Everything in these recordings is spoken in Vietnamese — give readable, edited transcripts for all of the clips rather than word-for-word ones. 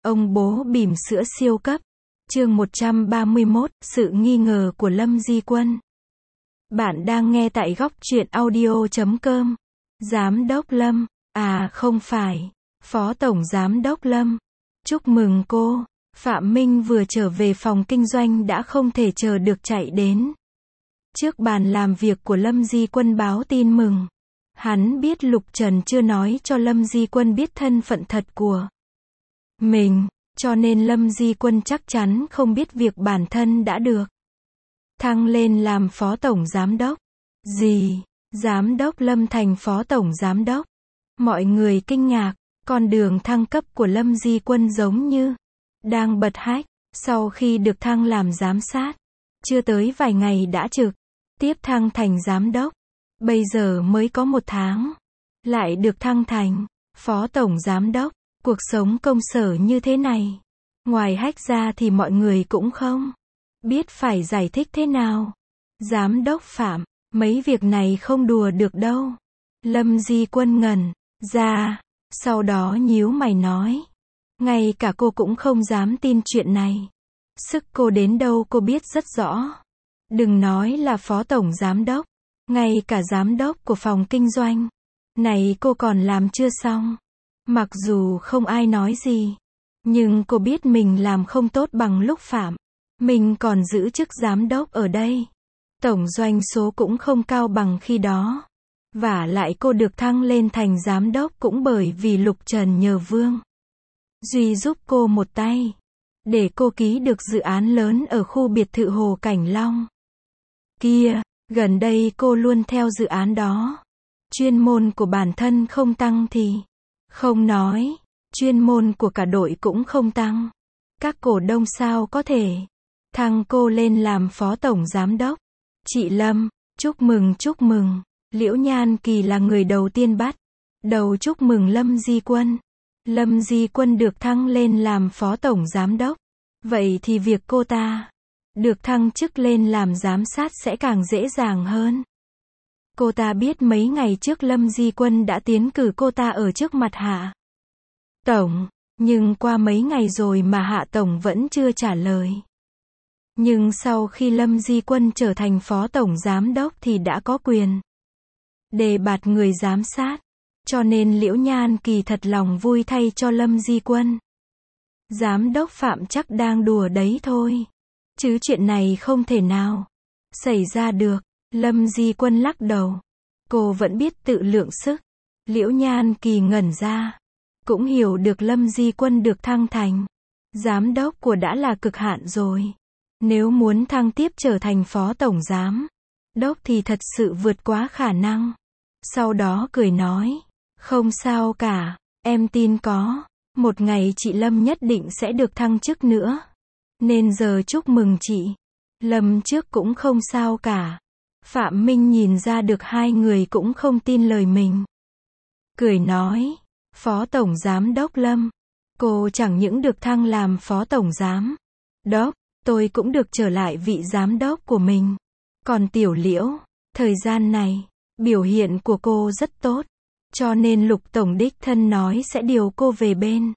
Ông bố bỉm sữa siêu cấp. Chương 131, sự nghi ngờ của Lâm Di Quân. Bạn đang nghe tại góc truyện audio.com. Giám đốc Lâm, à không phải, Phó Tổng Giám đốc Lâm. Chúc mừng cô. Phạm Minh vừa trở về phòng kinh doanh đã không thể chờ được chạy đến. Trước bàn làm việc của Lâm Di Quân báo tin mừng. Hắn biết Lục Trần chưa nói cho Lâm Di Quân biết thân phận thật của mình, cho nên Lâm Di Quân chắc chắn không biết việc bản thân đã được thăng lên làm Phó Tổng Giám đốc. Gì? Giám đốc Lâm thành Phó Tổng Giám đốc? Mọi người kinh ngạc, con đường thăng cấp của Lâm Di Quân giống như đang bật hách. Sau khi được thăng làm giám sát, chưa tới vài ngày đã trực tiếp thăng thành giám đốc. Bây giờ mới có 1 tháng, lại được thăng thành Phó Tổng Giám đốc. Cuộc sống công sở như thế này, ngoài hách ra thì mọi người cũng không biết phải giải thích thế nào. Giám đốc Phạm, mấy việc này không đùa được đâu. Lâm Di Quân ngẩn ra, sau đó nhíu mày nói. Ngay cả cô cũng không dám tin chuyện này. Sức cô đến đâu cô biết rất rõ. Đừng nói là Phó Tổng Giám đốc, ngay cả giám đốc của phòng kinh doanh này cô còn làm chưa xong. Mặc dù không ai nói gì, nhưng cô biết mình làm không tốt bằng lúc Phạm mình còn giữ chức giám đốc ở đây. Tổng doanh số cũng không cao bằng khi đó. Vả lại cô được thăng lên thành giám đốc cũng bởi vì Lục Trần nhờ Vương Duy giúp cô một tay, để cô ký được dự án lớn ở khu biệt thự Hồ Cảnh Long kia. Gần đây cô luôn theo dự án đó. Chuyên môn của bản thân không tăng thì không nói, chuyên môn của cả đội cũng không tăng. Các cổ đông sao có thể thăng cô lên làm Phó Tổng Giám đốc. Chị Lâm, chúc mừng chúc mừng. Liễu Nhan Kỳ là người đầu tiên bắt đầu chúc mừng Lâm Di Quân. Lâm Di Quân được thăng lên làm Phó Tổng Giám đốc. Vậy thì việc cô ta được thăng chức lên làm giám sát sẽ càng dễ dàng hơn. Cô ta biết mấy ngày trước Lâm Di Quân đã tiến cử cô ta ở trước mặt Hạ Tổng, nhưng qua mấy ngày rồi mà Hạ Tổng vẫn chưa trả lời. Nhưng sau khi Lâm Di Quân trở thành Phó Tổng Giám đốc thì đã có quyền đề bạt người giám sát, cho nên Liễu Nhan Kỳ thật lòng vui thay cho Lâm Di Quân. Giám đốc Phạm chắc đang đùa đấy thôi, chứ chuyện này không thể nào xảy ra được. Lâm Di Quân lắc đầu. Cô vẫn biết tự lượng sức. Liễu Nhan Kỳ ngẩn ra, cũng hiểu được Lâm Di Quân được thăng thành giám đốc của đã là cực hạn rồi. Nếu muốn thăng tiếp trở thành Phó Tổng Giám đốc thì thật sự vượt quá khả năng. Sau đó cười nói, không sao cả, em tin có một ngày chị Lâm nhất định sẽ được thăng chức nữa. Nên giờ chúc mừng chị Lâm trước cũng không sao cả. Phạm Minh nhìn ra được hai người cũng không tin lời mình. Cười nói, Phó Tổng Giám đốc Lâm, cô chẳng những được thăng làm Phó Tổng Giám đốc, tôi cũng được trở lại vị giám đốc của mình. Còn Tiểu Liễu, thời gian này, biểu hiện của cô rất tốt, cho nên Lục Tổng đích thân nói sẽ điều cô về bên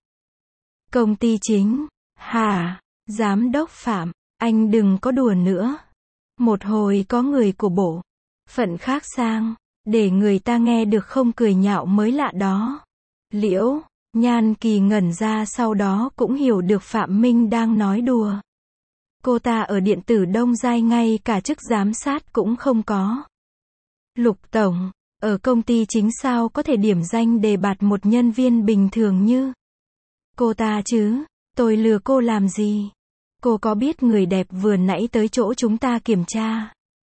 công ty chính. Hả? Giám đốc Phạm, anh đừng có đùa nữa. Một hồi có người của bộ phận khác sang, để người ta nghe được không cười nhạo mới lạ đó. Liễu Nhan Kỳ ngẩn ra, sau đó cũng hiểu được Phạm Minh đang nói đùa. Cô ta ở điện tử Đông Giai ngay cả chức giám sát cũng không có. Lục Tổng, ở công ty chính sao có thể điểm danh đề bạt một nhân viên bình thường như cô ta chứ? Tôi lừa cô làm gì? Cô có biết người đẹp vừa nãy tới chỗ chúng ta kiểm tra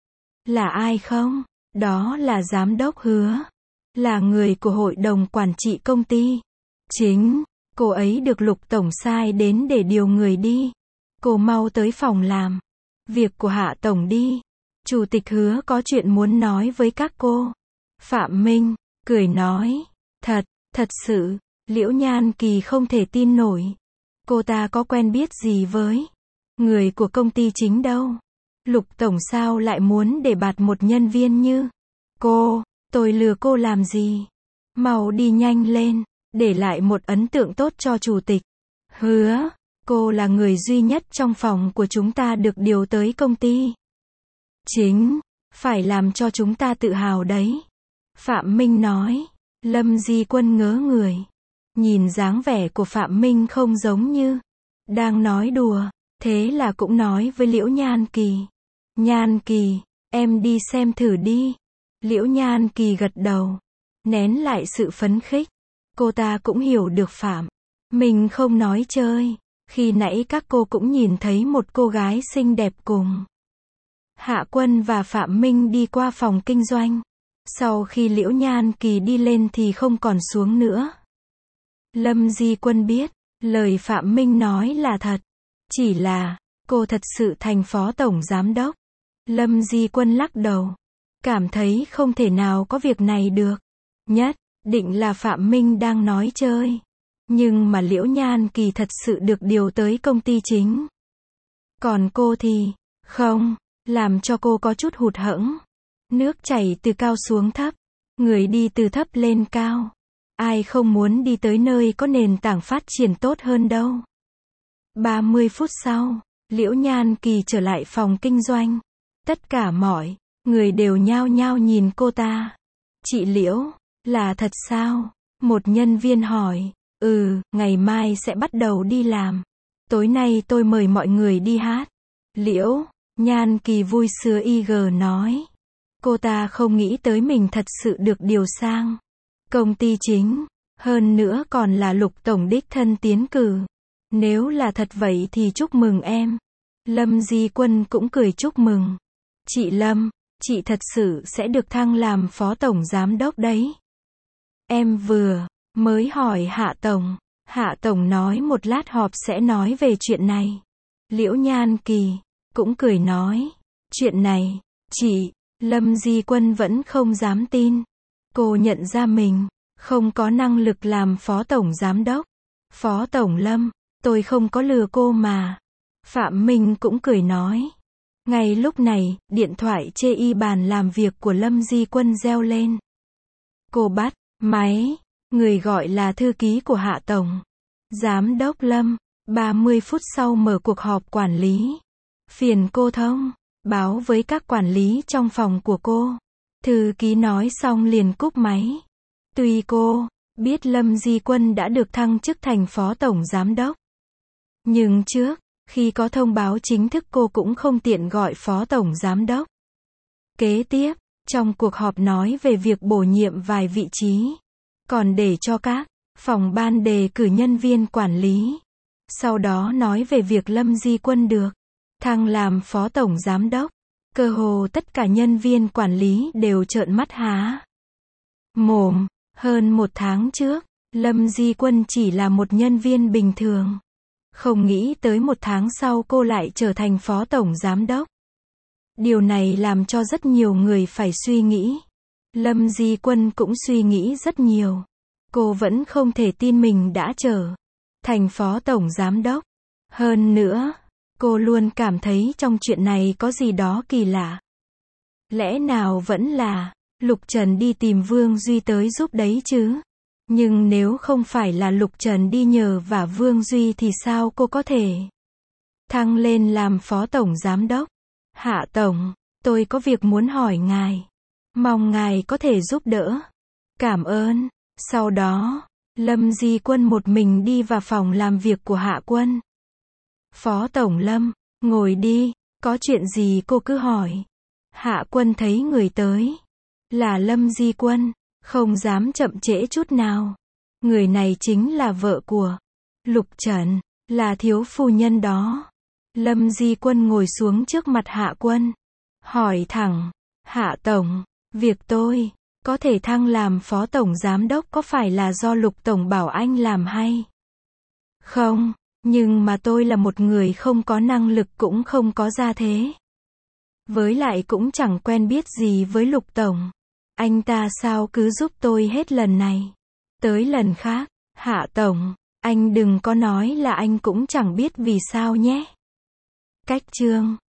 là ai không? Đó là Giám đốc Hứa, là người của hội đồng quản trị công ty chính. Cô ấy được Lục Tổng sai đến để điều người đi. Cô mau tới phòng làm việc của Hạ Tổng đi. Chủ tịch Hứa có chuyện muốn nói với các cô. Phạm Minh cười nói, thật sự. Liễu Nhan Kỳ không thể tin nổi. Cô ta có quen biết gì với người của công ty chính đâu. Lục Tổng sao lại muốn để bạt một nhân viên như cô? Tôi lừa cô làm gì? Mau đi nhanh lên, để lại một ấn tượng tốt cho chủ tịch Hứa, cô là người duy nhất trong phòng của chúng ta được điều tới công ty chính, phải làm cho chúng ta tự hào đấy. Phạm Minh nói. Lâm Di Quân ngớ người. Nhìn dáng vẻ của Phạm Minh không giống như đang nói đùa, thế là cũng nói với Liễu Nhan Kỳ. Nhan Kỳ, em đi xem thử đi. Liễu Nhan Kỳ gật đầu, nén lại sự phấn khích. Cô ta cũng hiểu được Phạm Minh không nói chơi. Khi nãy các cô cũng nhìn thấy một cô gái xinh đẹp cùng Hạ Quân và Phạm Minh đi qua phòng kinh doanh. Sau khi Liễu Nhan Kỳ đi lên thì không còn xuống nữa. Lâm Di Quân biết, lời Phạm Minh nói là thật. Chỉ là, cô thật sự thành phó tổng giám đốc. Lâm Di Quân lắc đầu. Cảm thấy không thể nào có việc này được. Nhất định là Phạm Minh đang nói chơi. Nhưng mà Liễu Nhan Kỳ thật sự được điều tới công ty chính. Còn cô thì, không, làm cho cô có chút hụt hẫng. Nước chảy từ cao xuống thấp, người đi từ thấp lên cao. Ai không muốn đi tới nơi có nền tảng phát triển tốt hơn đâu. 30 phút sau, Liễu Nhan Kỳ trở lại phòng kinh doanh. Tất cả mọi người đều nhao nhao nhìn cô ta. Chị Liễu, là thật sao? Một nhân viên hỏi. Ngày mai sẽ bắt đầu đi làm. Tối nay tôi mời mọi người đi hát. Liễu Nhan Kỳ vui sướng nói. Cô ta không nghĩ tới mình thật sự được điều sang công ty chính. Hơn nữa còn là Lục tổng đích thân tiến cử. Nếu là thật vậy thì chúc mừng em. Lâm Di Quân cũng cười chúc mừng. Chị Lâm, chị thật sự sẽ được thăng làm phó tổng giám đốc đấy. Em vừa mới hỏi Hạ tổng. Hạ tổng nói một lát họp sẽ nói về chuyện này. Liễu Nhan Kỳ cũng cười nói. Chuyện này, chị, Lâm Di Quân vẫn không dám tin. Cô nhận ra mình không có năng lực làm phó tổng giám đốc. Phó tổng Lâm, tôi không có lừa cô mà. Phạm Minh cũng cười nói. Ngay lúc này, điện thoại trên bàn làm việc của Lâm Di Quân reo lên. Cô bắt máy, người gọi là thư ký của Hạ tổng. Giám đốc Lâm, 30 phút sau mở cuộc họp quản lý. Phiền cô thông báo với các quản lý trong phòng của cô. Thư ký nói xong liền cúp máy. Tuy cô biết Lâm Di Quân đã được thăng chức thành phó tổng giám đốc, nhưng trước khi có thông báo chính thức cô cũng không tiện gọi phó tổng giám đốc. Kế tiếp, trong cuộc họp nói về việc bổ nhiệm vài vị trí, còn để cho các phòng ban đề cử nhân viên quản lý. Sau đó nói về việc Lâm Di Quân được thăng làm phó tổng giám đốc. Cơ hồ tất cả nhân viên quản lý đều trợn mắt há mồm. Hơn một tháng trước, Lâm Di Quân chỉ là một nhân viên bình thường. Không nghĩ tới một tháng sau cô lại trở thành phó tổng giám đốc. Điều này làm cho rất nhiều người phải suy nghĩ. Lâm Di Quân cũng suy nghĩ rất nhiều. Cô vẫn không thể tin mình đã trở thành phó tổng giám đốc. Hơn nữa, cô luôn cảm thấy trong chuyện này có gì đó kỳ lạ. Lẽ nào vẫn là Lục Trần đi tìm Vương Duy tới giúp đấy chứ? Nhưng nếu không phải là Lục Trần đi nhờ vả Vương Duy thì sao cô có thể thăng lên làm phó tổng giám đốc? Hạ tổng, tôi có việc muốn hỏi ngài. Mong ngài có thể giúp đỡ. Cảm ơn. Sau đó, Lâm Di Quân một mình đi vào phòng làm việc của Hạ Quân. Phó tổng Lâm, ngồi đi, có chuyện gì cô cứ hỏi. Hạ Quân thấy người tới là Lâm Di Quân, không dám chậm trễ chút nào. Người này chính là vợ của Lục Trần, là thiếu phu nhân đó. Lâm Di Quân ngồi xuống trước mặt Hạ Quân, hỏi thẳng. Hạ tổng, việc tôi có thể thăng làm phó tổng giám đốc có phải là do Lục tổng bảo anh làm hay không? Nhưng mà tôi là một người không có năng lực cũng không có gia thế. Với lại cũng chẳng quen biết gì với Lục tổng. Anh ta sao cứ giúp tôi hết lần này tới lần khác. Hạ tổng, anh đừng có nói là anh cũng chẳng biết vì sao nhé. Cách chương